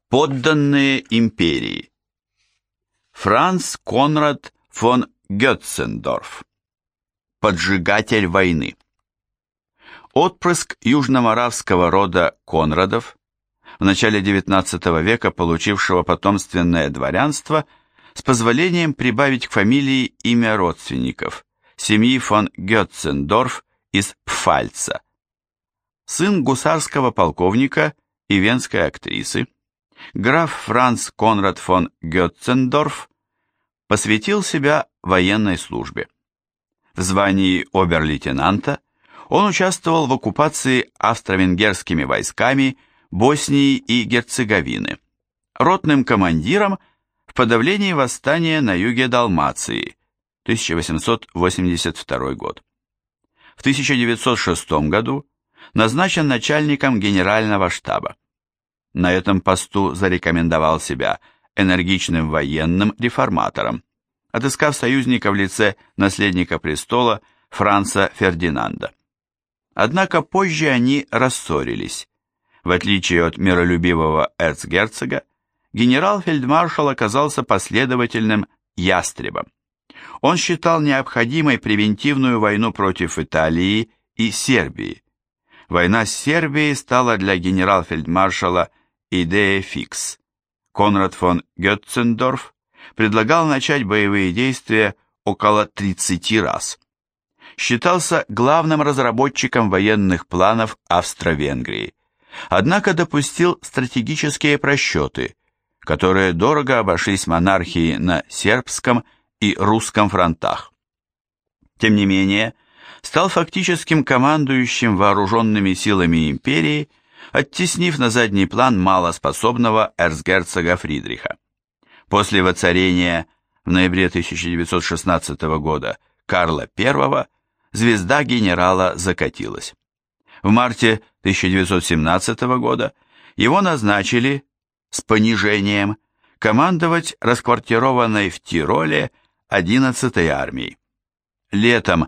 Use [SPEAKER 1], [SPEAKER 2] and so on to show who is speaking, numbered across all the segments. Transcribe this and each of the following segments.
[SPEAKER 1] Подданные империи. Франц Конрад фон Гетцендорф. Поджигатель войны. Отпрыск южноморавского рода Конрадов, в начале XIX века получившего потомственное дворянство, с позволением прибавить к фамилии имя родственников, семьи фон Гетцендорф из Пфальца. Сын гусарского полковника и венской актрисы, граф Франц Конрад фон Гетцендорф посвятил себя военной службе. В звании обер-лейтенанта он участвовал в оккупации австро-венгерскими войсками Боснии и Герцеговины, ротным командиром в подавлении восстания на юге Далмации, 1882 год. В 1906 году назначен начальником генерального штаба. На этом посту зарекомендовал себя энергичным военным реформатором, отыскав союзника в лице наследника престола Франца Фердинанда. Однако позже они рассорились. В отличие от миролюбивого эрцгерцога, генерал-фельдмаршал оказался последовательным ястребом. Он считал необходимой превентивную войну против Италии и Сербии. Война с Сербией стала для генерал-фельдмаршала идеей фикс. Конрад фон Гетцендорф предлагал начать боевые действия около 30 раз. Считался главным разработчиком военных планов Австро-Венгрии, однако допустил стратегические просчеты, которые дорого обошлись монархии на сербском и русском фронтах. Тем не менее, стал фактическим командующим вооруженными силами империи, оттеснив на задний план малоспособного эрцгерцога Фридриха. После воцарения в ноябре 1916 года Карла I звезда генерала закатилась. В марте 1917 года его назначили с понижением командовать расквартированной в Тироле 11-й армией. Летом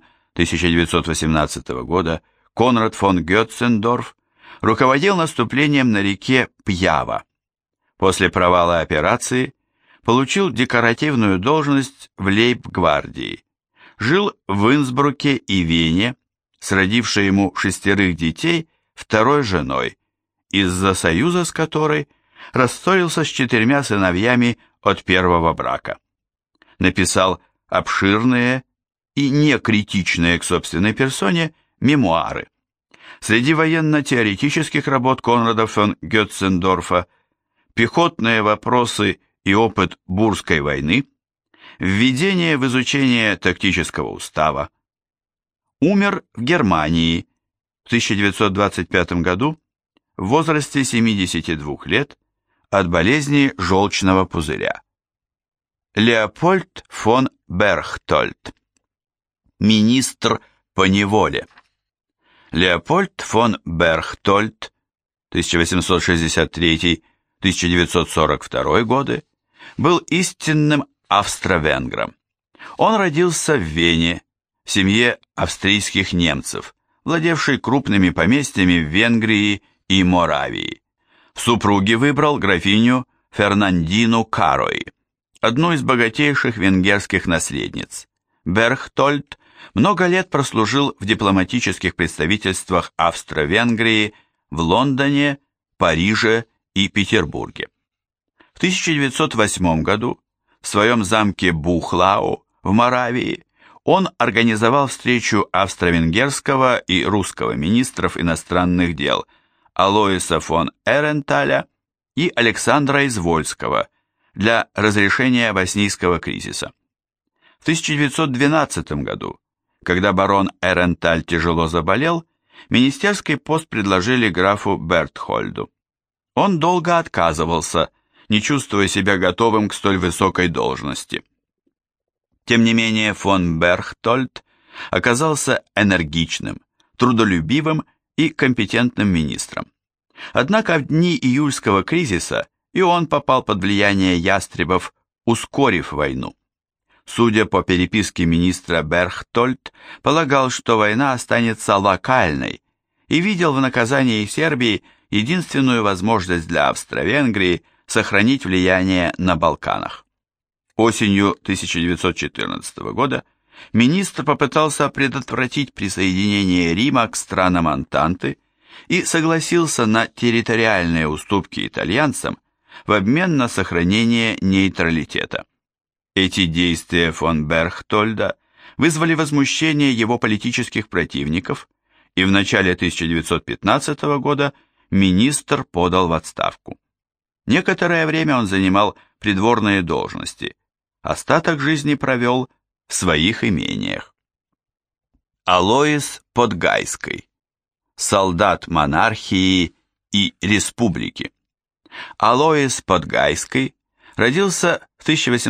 [SPEAKER 1] 1918 года Конрад фон Гетцендорф руководил наступлением на реке Пьява. После провала операции получил декоративную должность в лейб-гвардии. Жил в Инсбруке и Вене с родившей ему 6 детей второй женой, из-за союза с которой рассорился с 4 сыновьями от первого брака. Написал обширные и некритичные к собственной персоне мемуары. Среди военно-теоретических работ Конрада фон Гетцендорфа пехотные вопросы и опыт Бурской войны, введение в изучение тактического устава. Умер в Германии в 1925 году в возрасте 72 лет от болезни желчного пузыря. Леопольд фон Берхтольд. Министр по неволе. Леопольд фон Берхтольд, 1863-1942 годы, был истинным австро-венгром. Он родился в Вене, в семье австрийских немцев, владевшей крупными поместьями в Венгрии и Моравии. В супруги выбрал графиню Фернандину Карой, одну из богатейших венгерских наследниц. Берхтольд много лет прослужил в дипломатических представительствах Австро-Венгрии в Лондоне, Париже и Петербурге. В 1908 году в своем замке Бухлау в Моравии он организовал встречу австро-венгерского и русского министров иностранных дел Алоиса фон Эренталя и Александра Извольского для разрешения боснийского кризиса. В 1912 году, когда барон Эренталь тяжело заболел, министерский пост предложили графу Бертхольду. Он долго отказывался, не чувствуя себя готовым к столь высокой должности. Тем не менее, фон Берхтольд оказался энергичным, трудолюбивым и компетентным министром. Однако в дни июльского кризиса и он попал под влияние ястребов, ускорив войну. Судя по переписке министра, Берхтольд полагал, что война останется локальной и видел в наказании Сербии единственную возможность для Австро-Венгрии сохранить влияние на Балканах. Осенью 1914 года министр попытался предотвратить присоединение Рима к странам Антанты и согласился на территориальные уступки итальянцам в обмен на сохранение нейтралитета. Эти действия фон Берхтольда вызвали возмущение его политических противников, и в начале 1915 года министр подал в отставку. Некоторое время он занимал придворные должности, остаток жизни провел в своих имениях. Алоис Подгайский, солдат монархии и республики. Алоис Подгайский родился в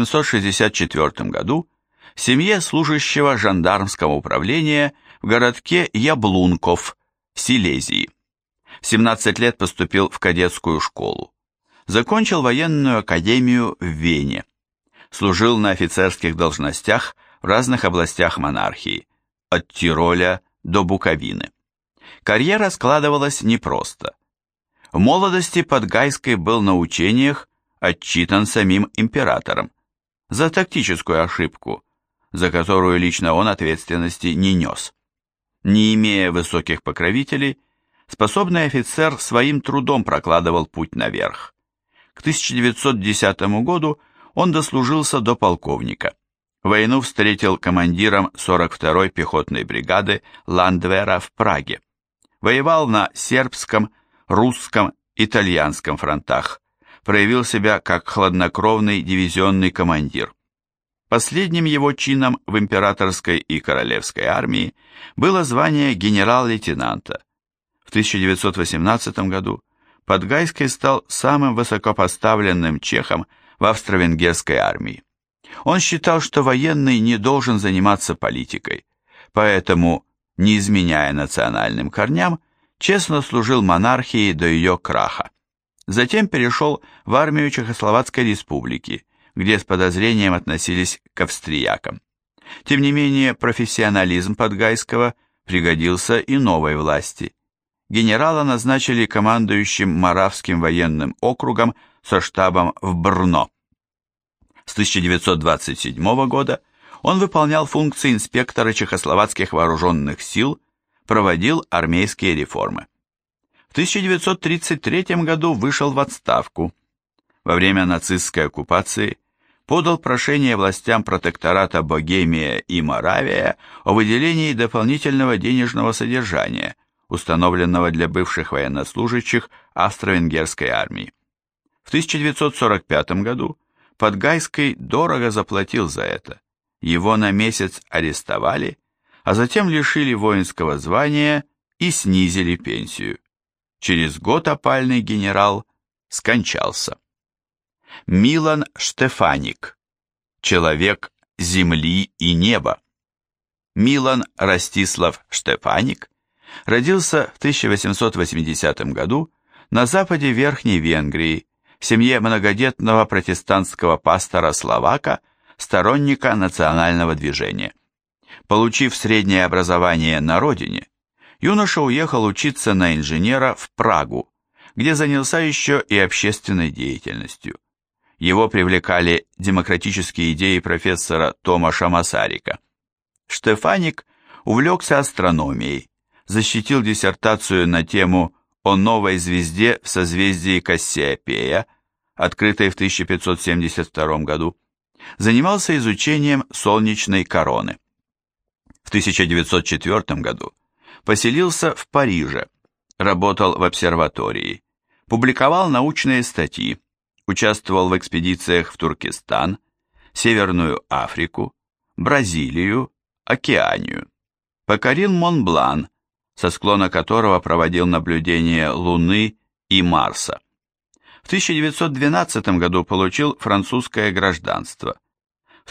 [SPEAKER 1] 1864 году в семье служащего жандармского управления в городке Яблунков в Силезии. В 17 лет поступил в кадетскую школу. Закончил военную академию в Вене. Служил на офицерских должностях в разных областях монархии, от Тироля до Буковины. Карьера складывалась непросто. В молодости Подгайский был на учениях отчитан самим императором за тактическую ошибку, за которую лично он ответственности не нес. Не имея высоких покровителей, способный офицер своим трудом прокладывал путь наверх. К 1910 году он дослужился до полковника. Войну встретил командиром 42-й пехотной бригады Ландвера в Праге. Воевал на сербском, русском, итальянском фронтах. Проявил себя как хладнокровный дивизионный командир. Последним его чином в императорской и королевской армии было звание генерал-лейтенанта. В 1918 году Подгайский стал самым высокопоставленным чехом в австро-венгерской армии. Он считал, что военный не должен заниматься политикой, поэтому, не изменяя национальным корням, честно служил монархии до ее краха. Затем перешел в армию Чехословацкой республики, где с подозрением относились к австриякам. Тем не менее, профессионализм Подгайского пригодился и новой власти. Генерала назначили командующим Моравским военным округом со штабом в Брно. С 1927 года он выполнял функции инспектора чехословацких вооруженных сил, проводил армейские реформы. В 1933 году вышел в отставку. Во время нацистской оккупации подал прошение властям протектората Богемия и Моравия о выделении дополнительного денежного содержания, установленного для бывших военнослужащих австро-венгерской армии. В 1945 году Подгайский дорого заплатил за это. Его на месяц арестовали, а затем лишили воинского звания и снизили пенсию. Через год опальный генерал скончался. Милан Штефаник, человек земли и неба. Милан Ростислав Штефаник родился в 1880 году на западе Верхней Венгрии в семье многодетного протестантского пастора-словака, сторонника национального движения. Получив среднее образование на родине, юноша уехал учиться на инженера в Прагу, где занялся еще и общественной деятельностью. Его привлекали демократические идеи профессора Томаша Масарика. Штефаник увлекся астрономией, защитил диссертацию на тему о новой звезде в созвездии Кассиопея, открытой в 1572 году, занимался изучением солнечной короны. В 1904 году поселился в Париже, работал в обсерватории, публиковал научные статьи, участвовал в экспедициях в Туркестан, Северную Африку, Бразилию, Океанию, покорил Монблан, со склона которого проводил наблюдения Луны и Марса. В 1912 году получил французское гражданство. В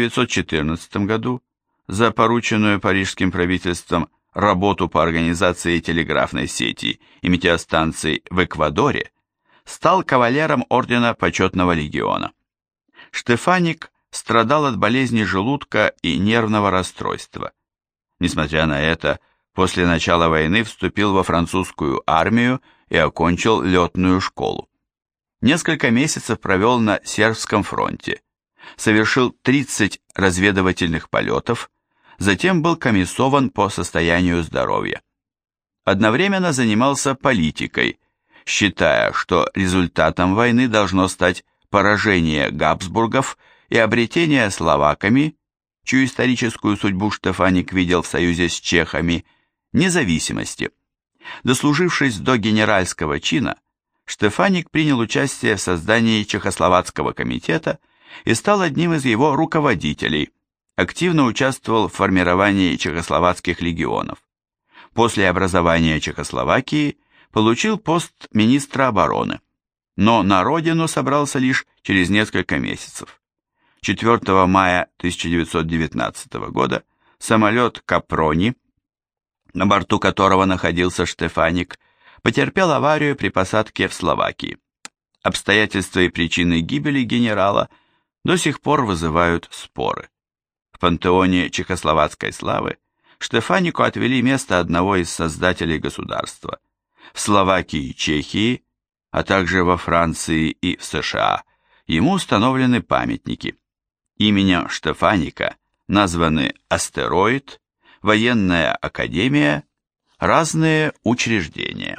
[SPEAKER 1] 1914 году за порученную парижским правительством работу по организации телеграфной сети и метеостанций в Эквадоре стал кавалером ордена Почетного легиона. Штефаник страдал от болезни желудка и нервного расстройства. Несмотря на это, после начала войны вступил во французскую армию и окончил летную школу. Несколько месяцев провел на Сербском фронте, совершил 30 разведывательных полетов, затем был комиссован по состоянию здоровья. Одновременно занимался политикой, считая, что результатом войны должно стать поражение Габсбургов и обретение словаками, чью историческую судьбу Штефаник видел в союзе с чехами, независимости. Дослужившись до генеральского чина, Штефаник принял участие в создании Чехословацкого комитета и стал одним из его руководителей, активно участвовал в формировании чехословацких легионов. После образования Чехословакии получил пост министра обороны, но на родину собрался лишь через несколько месяцев. 4 мая 1919 года самолет «Капрони», на борту которого находился Штефаник, потерпел аварию при посадке в Словакии. Обстоятельства и причины гибели генерала до сих пор вызывают споры. В пантеоне чехословацкой славы Штефанику отвели место одного из создателей государства. В Словакии и Чехии, а также во Франции и в США ему установлены памятники. Именем Штефаника названы астероид, военная академия, разные учреждения.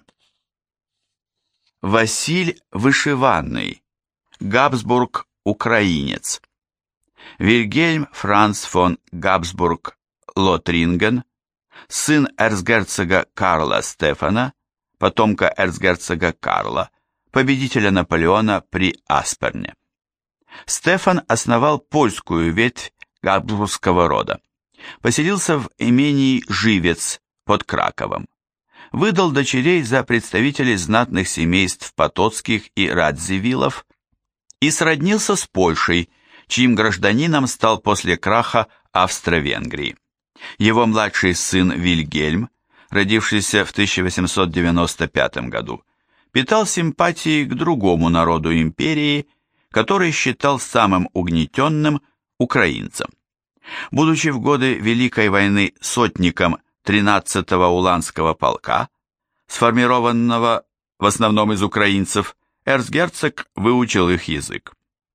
[SPEAKER 1] Василь Вышиванный, Габсбург, украинец. Вильгельм Франц фон Габсбург-Лотринген, сын эрцгерцога Карла Стефана, потомка эрцгерцога Карла, победителя Наполеона при Асперне. Стефан основал польскую ветвь габсбургского рода. Поселился в имении Живец под Краковом. Выдал дочерей за представителей знатных семейств Потоцких и Радзивиллов и сроднился с Польшей, чьим гражданином стал после краха Австро-Венгрии. Его младший сын Вильгельм, родившийся в 1895 году, питал симпатии к другому народу империи, который считал самым угнетенным украинцем. Будучи в годы Великой войны сотником 13-го Уланского полка, сформированного в основном из украинцев, эрцгерцог выучил их язык.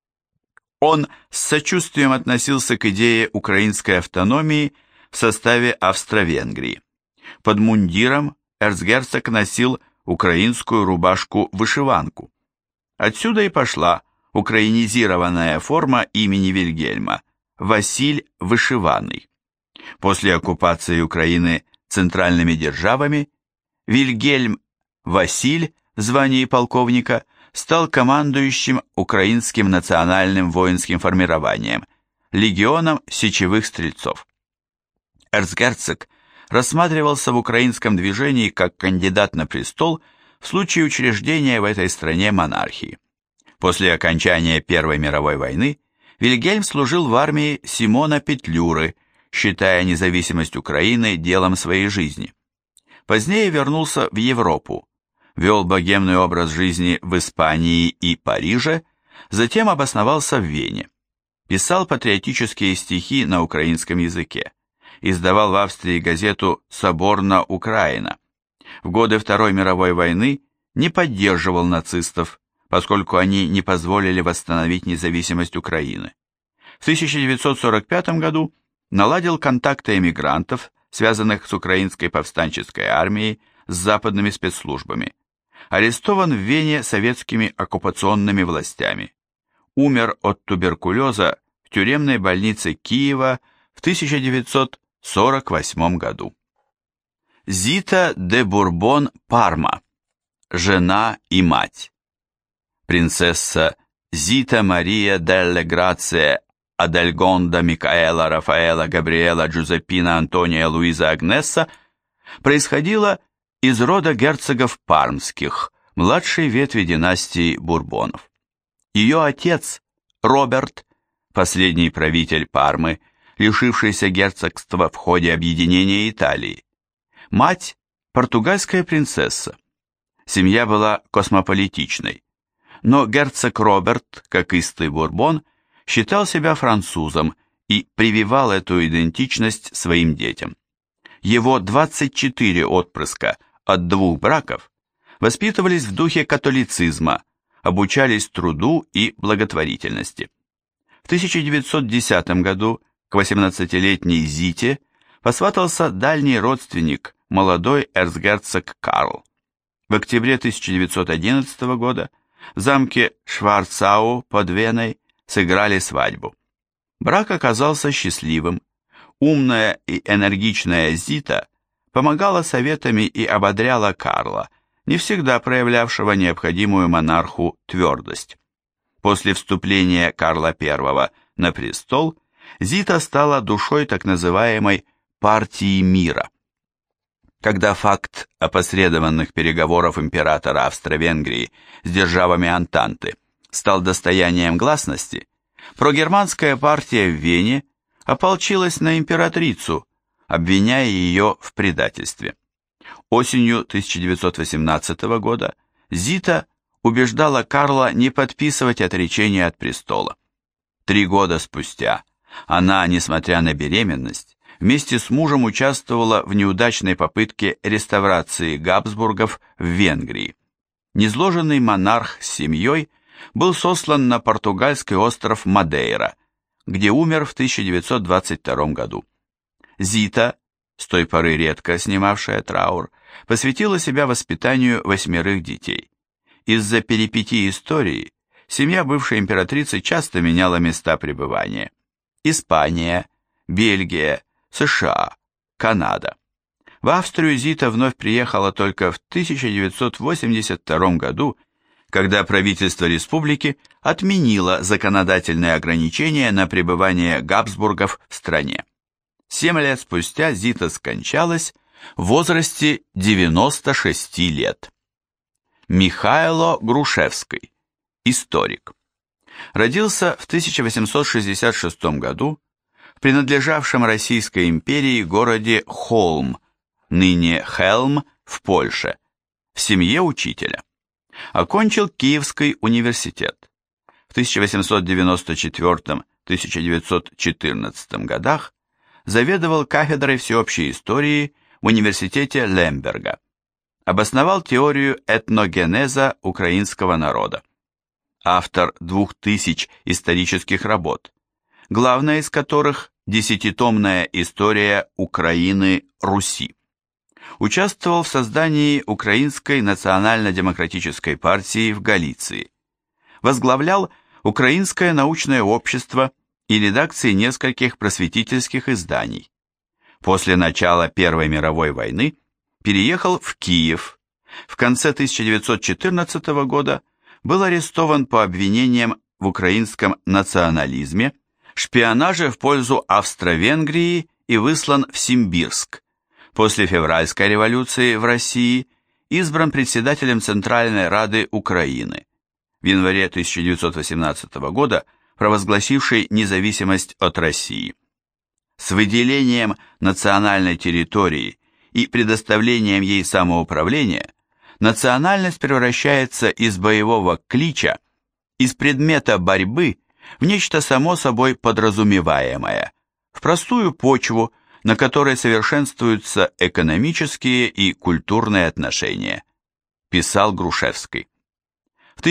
[SPEAKER 1] Он с сочувствием относился к идее украинской автономии в составе Австро-Венгрии. Под мундиром эрцгерцог носил украинскую рубашку-вышиванку. Отсюда и пошла украинизированная форма имени Вильгельма – Василь Вышиванный. После оккупации Украины центральными державами Вильгельм Василь в звании полковника стал командующим украинским национальным воинским формированием, легионом сечевых стрельцов. Эрцгерцог рассматривался в украинском движении как кандидат на престол в случае учреждения в этой стране монархии. После окончания Первой мировой войны Вильгельм служил в армии Симона Петлюры, считая независимость Украины делом своей жизни. Позднее вернулся в Европу, вел богемный образ жизни в Испании и Париже, затем обосновался в Вене. Писал патриотические стихи на украинском языке, издавал в Австрии газету «Соборна Украина». В годы Второй мировой войны не поддерживал нацистов, поскольку они не позволили восстановить независимость Украины. В 1945 году наладил контакты эмигрантов, связанных с украинской повстанческой армией, с западными спецслужбами. Арестован в Вене советскими оккупационными властями. Умер от туберкулеза в тюремной больнице Киева в 1948 году. Зита де Бурбон-Парма, жена и мать. Принцесса Зита Мария делле Грация Адельгонда Микаэла Рафаэла Габриэла Джузеппина Антония Луиза Агнесса происходила из рода герцогов пармских, младшей ветви династии Бурбонов. Ее отец, Роберт, последний правитель Пармы, лишившийся герцогства в ходе объединения Италии. Мать – португальская принцесса. Семья была космополитичной. Но герцог Роберт, как истый Бурбон, считал себя французом и прививал эту идентичность своим детям. Его 24 отпрыска от 2 браков воспитывались в духе католицизма, обучались труду и благотворительности. В 1910 году к 18-летней Зите посватался дальний родственник, молодой эрцгерцог Карл. В октябре 1911 года в замке Шварцау под Веной сыграли свадьбу. Брак оказался счастливым. Умная и энергичная Зита помогала советами и ободряла Карла, не всегда проявлявшего необходимую монарху твердость. После вступления Карла I на престол Зита стала душой так называемой «партии мира». Когда факт опосредованных переговоров императора Австро-Венгрии с державами Антанты стал достоянием гласности, прогерманская партия в Вене ополчилась на императрицу, обвиняя ее в предательстве. Осенью 1918 года Зита убеждала Карла не подписывать отречение от престола. 3 года спустя она, несмотря на беременность, вместе с мужем участвовала в неудачной попытке реставрации Габсбургов в Венгрии. Низложенный монарх с семьей был сослан на португальский остров Мадейра, где умер в 1922 году. Зита, с той поры редко снимавшая траур, посвятила себя воспитанию 8 детей. Из-за перипетий истории семья бывшей императрицы часто меняла места пребывания. Испания, Бельгия, США, Канада. В Австрию Зита вновь приехала только в 1982 году, когда правительство республики отменило законодательные ограничения на пребывание Габсбургов в стране. 7 лет спустя Зита скончалась в возрасте 96 лет. Михайло Грушевский, историк. Родился в 1866 году в принадлежавшем Российской империи городе Холм, ныне Хелм, в Польше, в семье учителя. Окончил Киевский университет. В 1894-1914 годах заведовал кафедрой всеобщей истории в университете Лемберга. Обосновал теорию этногенеза украинского народа. Автор 2000 исторических работ, главная из которых десятитомная история Украины-Руси. Участвовал в создании Украинской национально-демократической партии в Галиции. Возглавлял Украинское научное общество и редакции нескольких просветительских изданий. После начала Первой мировой войны переехал в Киев. В конце 1914 года был арестован по обвинениям в украинском национализме, шпионаже в пользу Австро-Венгрии и выслан в Симбирск. После февральской революции в России избран председателем Центральной Рады Украины. В январе 1918 года провозгласившей независимость от России. С выделением национальной территории и предоставлением ей самоуправления национальность превращается из боевого клича, из предмета борьбы в нечто само собой подразумеваемое, в простую почву, на которой совершенствуются экономические и культурные отношения, писал Грушевский. В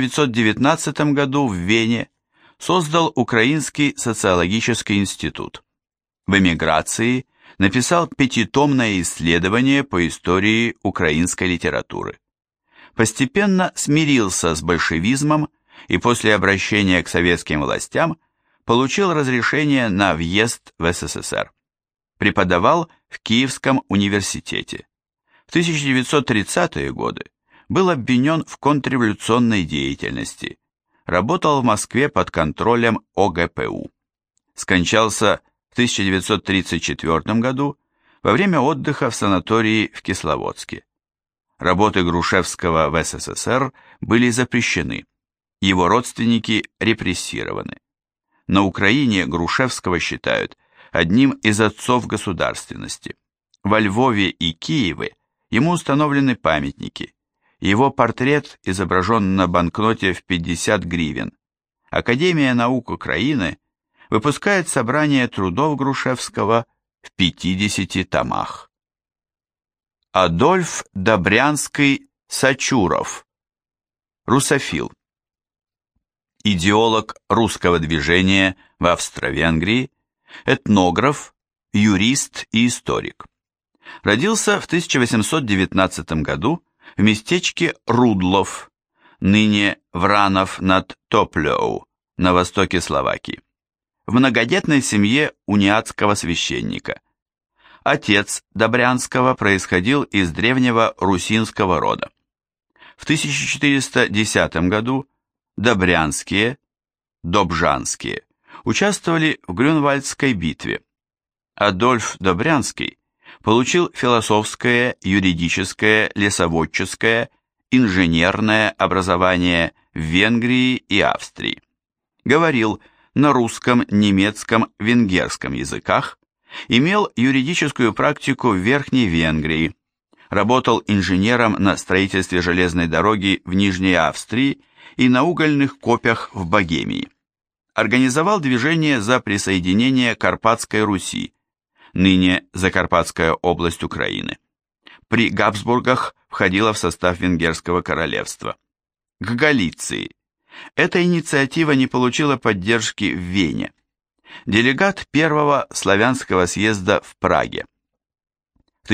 [SPEAKER 1] 1919 году в Вене создал Украинский социологический институт. В эмиграции написал 5-томное исследование по истории украинской литературы. Постепенно смирился с большевизмом и после обращения к советским властям получил разрешение на въезд в СССР. Преподавал в Киевском университете. В 1930-е годы был обвинен в контрреволюционной деятельности. Работал в Москве под контролем ОГПУ. Скончался в 1934 году во время отдыха в санатории в Кисловодске. Работы Грушевского в СССР были запрещены. Его родственники репрессированы. На Украине Грушевского считают одним из отцов государственности. Во Львове и Киеве ему установлены памятники. Его портрет изображен на банкноте в 50 гривен. Академия наук Украины выпускает собрание трудов Грушевского в 50 томах. Адольф Добрянский-Сачуров, русофил. идеолог русского движения в Австро-Венгрии, этнограф, юрист и историк. Родился в 1819 году в местечке Рудлов, ныне Вранов над Топлёу, на востоке Словакии, в многодетной семье униатского священника. Отец Добрянского происходил из древнего русинского рода. В 1410 году Добрянские, Добжанские, участвовали в Грюнвальдской битве. Адольф Добрянский получил философское, юридическое, лесоводческое, инженерное образование в Венгрии и Австрии. Говорил на русском, немецком, венгерском языках, имел юридическую практику в Верхней Венгрии, работал инженером на строительстве железной дороги в Нижней Австрии и на угольных копях в Богемии. Организовал движение за присоединение Карпатской Руси, ныне Закарпатская область Украины. При Габсбургах входила в состав Венгерского королевства. К Галиции. Эта инициатива не получила поддержки в Вене. Делегат Первого славянского съезда в Праге. В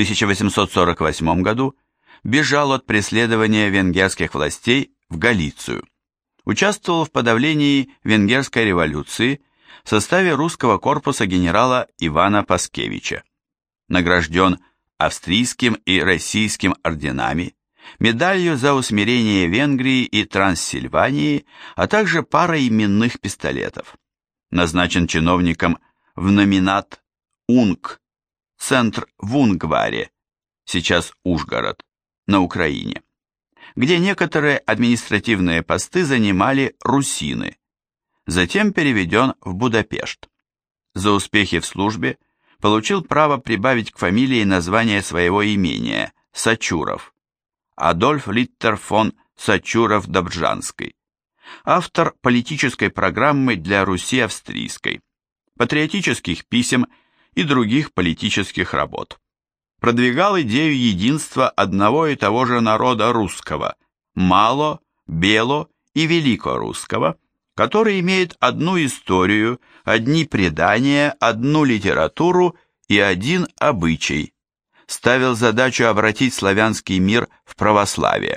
[SPEAKER 1] 1848 году бежал от преследования венгерских властей в Галицию. Участвовал в подавлении Венгерской революции в составе русского корпуса генерала Ивана Паскевича. Награжден австрийским и российским орденами, медалью за усмирение Венгрии и Трансильвании, а также парой именных пистолетов. Назначен чиновником в номинат УНК, центр в Унгваре, сейчас Ужгород, на Украине, где некоторые административные посты занимали русины, затем переведен в Будапешт. За успехи в службе получил право прибавить к фамилии название своего имения – Сачуров. Адольф Литтер фон Сачуров-Добжанский. Автор политической программы для Руси австрийской, патриотических писем и других политических работ. Продвигал идею единства одного и того же народа русского, мало, бело и великорусского, который имеет одну историю, одни предания, одну литературу и один обычай. Ставил задачу обратить славянский мир в православие.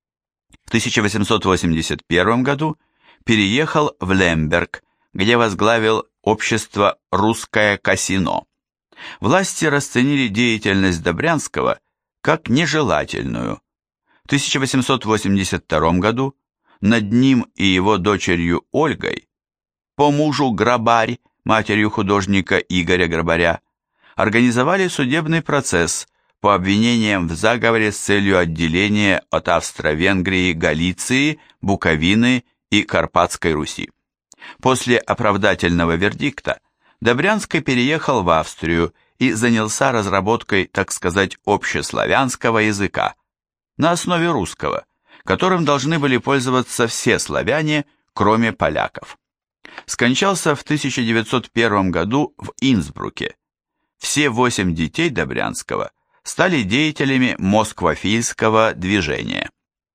[SPEAKER 1] В 1881 году переехал в Лемберг, где возглавил общество «Русское Касино». Власти расценили деятельность Добрянского как нежелательную. В 1882 году над ним и его дочерью Ольгой, по мужу Грабарь, матерью художника Игоря Грабаря, организовали судебный процесс по обвинениям в заговоре с целью отделения от Австро-Венгрии, Галиции, Буковины и Карпатской Руси. После оправдательного вердикта Добрянский переехал в Австрию и занялся разработкой, так сказать, общеславянского языка на основе русского, которым должны были пользоваться все славяне, кроме поляков. Скончался в 1901 году в Инсбруке. Все 8 детей Добрянского стали деятелями москвофильского движения.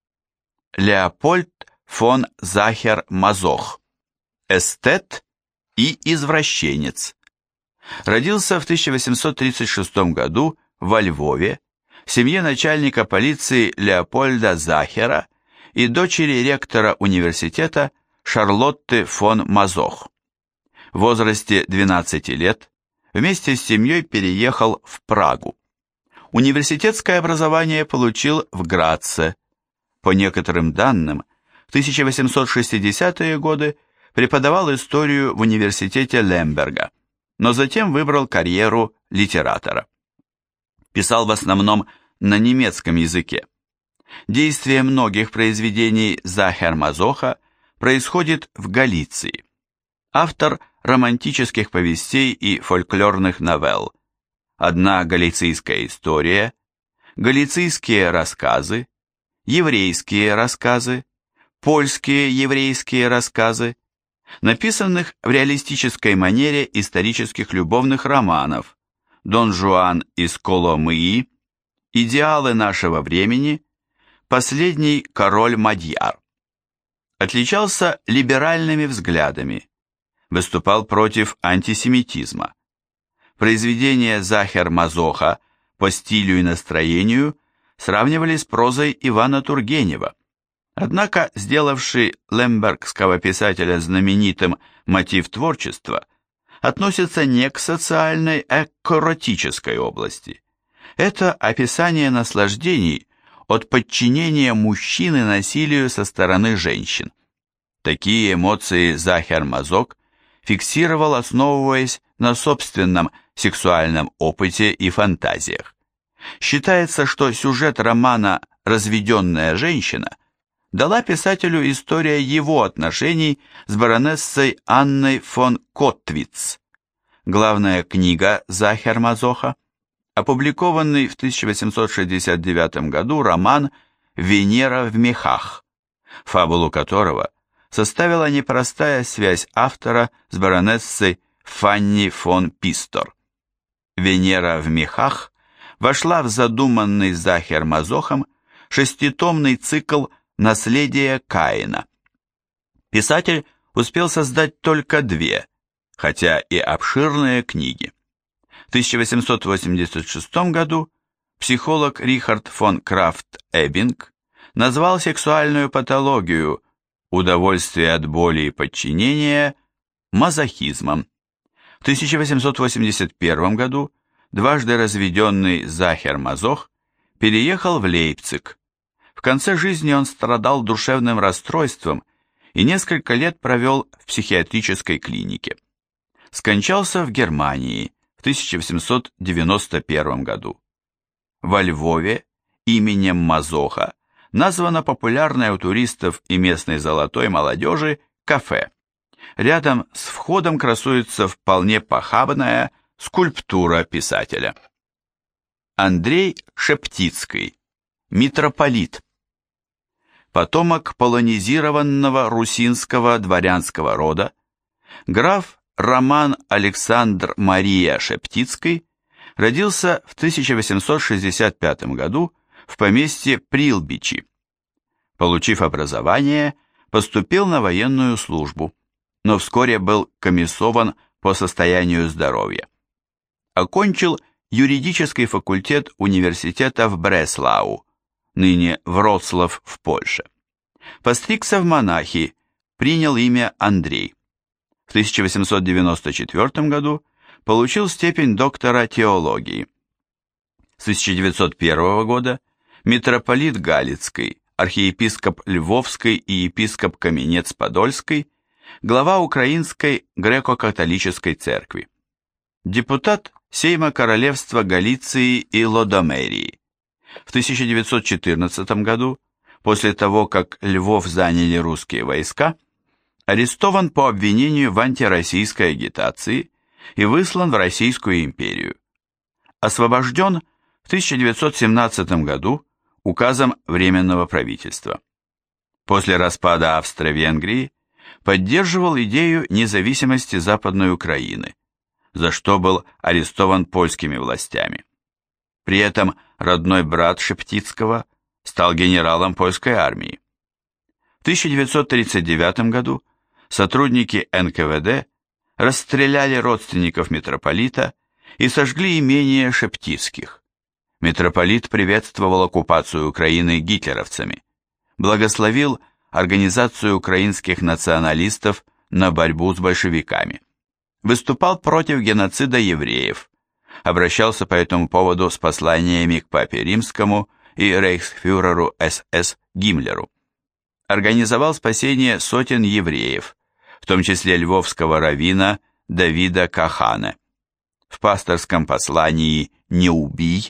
[SPEAKER 1] Леопольд фон Захер-Мазох, эстет и извращенец. Родился в 1836 году во Львове в семье начальника полиции Леопольда Захера и дочери ректора университета Шарлотты фон Мазох. В возрасте 12 лет вместе с семьей переехал в Прагу. Университетское образование получил в Граце. По некоторым данным, в 1860-е годы преподавал историю в университете Лемберга, но затем выбрал карьеру литератора. Писал в основном на немецком языке. Действие многих произведений Захер-Мазоха происходит в Галиции. Автор романтических повестей и фольклорных новелл. Одна галицийская история, галицийские рассказы, еврейские рассказы, польские еврейские рассказы, написанных в реалистической манере исторических любовных романов «Дон Жуан из Коломыи», «Идеалы нашего времени», «Последний король Мадьяр». Отличался либеральными взглядами, выступал против антисемитизма. Произведения Захер-Мазоха по стилю и настроению сравнивали с прозой Ивана Тургенева, однако сделавший лембергского писателя знаменитым мотив творчества относится не к социальной, а к эротической области. Это описание наслаждений от подчинения мужчины насилию со стороны женщин. Такие эмоции Захер-Мазох фиксировал, основываясь на собственном сексуальном опыте и фантазиях. Считается, что сюжет романа «Разведенная женщина» дала писателю история его отношений с баронессой Анной фон Коттвиц. Главная книга Захер-Мазоха, опубликованный в 1869 году роман «Венера в мехах», фабулу которого составила непростая связь автора с баронессой Фанни фон Пистор. «Венера в мехах» вошла в задуманный Захер-Мазохом шеститомный цикл «Наследие Каина». Писатель успел создать только две, хотя и обширные книги. В 1886 году психолог Рихард фон Крафт-Эббинг назвал сексуальную патологию удовольствие от боли и подчинения мазохизмом. В 1881 году дважды разведенный Захер-Мазох переехал в Лейпциг. В конце жизни он страдал душевным расстройством и несколько лет провел в психиатрической клинике. Скончался в Германии в 1891 году. Во Львове именем Мазоха названо популярное у туристов и местной золотой молодежи кафе. Рядом с входом красуется вполне похабная скульптура писателя. Андрей Шептицкий, митрополит. Потомок полонизированного русинского дворянского рода, граф Роман Александр Мария Шептицкий родился в 1865 году в поместье Прилбичи. Получив образование, поступил на военную службу, но вскоре был комиссован по состоянию здоровья. Окончил юридический факультет университета в Бреслау, ныне Вроцлав в Польше. Постригся в монахи, принял имя Андрей. В 1894 году получил степень доктора теологии. С 1901 года митрополит Галицкий, архиепископ Львовской и епископ Каменец-Подольской, глава Украинской греко-католической церкви. Депутат Сейма Королевства Галиции и Лодомерии. В 1914 году, после того, как Львов заняли русские войска, арестован по обвинению в антироссийской агитации и выслан в Российскую империю. Освобожден в 1917 году указом Временного правительства. После распада Австро-Венгрии поддерживал идею независимости Западной Украины, за что был арестован польскими властями. При этом родной брат Шептицкого стал генералом польской армии. В 1939 году сотрудники НКВД расстреляли родственников митрополита и сожгли имение Шептицких. Митрополит приветствовал оккупацию Украины гитлеровцами, благословил организацию украинских националистов на борьбу с большевиками, выступал против геноцида евреев, обращался по этому поводу с посланиями к папе Римскому и рейхсфюреру СС Гиммлеру. Организовал спасение сотен евреев, в том числе львовского раввина Давида Кахане. В пасторском послании «Не убий»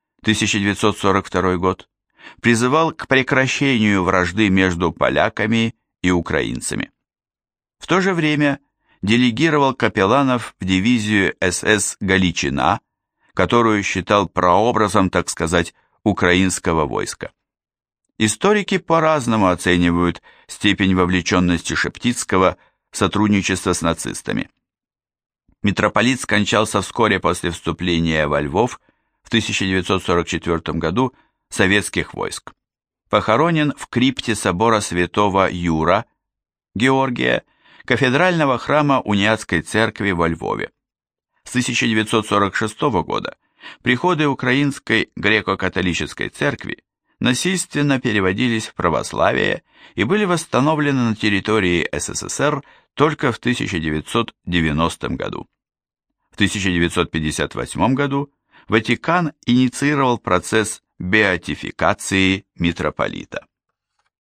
[SPEAKER 1] 1942 год призывал к прекращению вражды между поляками и украинцами. В то же время делегировал капелланов в дивизию СС Галичина, которую считал прообразом, так сказать, украинского войска. Историки по-разному оценивают степень вовлеченности Шептицкого в сотрудничество с нацистами. Митрополит скончался вскоре после вступления во Львов в 1944 году советских войск. Похоронен в крипте собора святого Юра Георгия, кафедрального храма Униатской церкви во Львове. С 1946 года приходы Украинской греко-католической церкви насильственно переводились в православие и были восстановлены на территории СССР только в 1990 году. В 1958 году Ватикан инициировал процесс беатификации митрополита.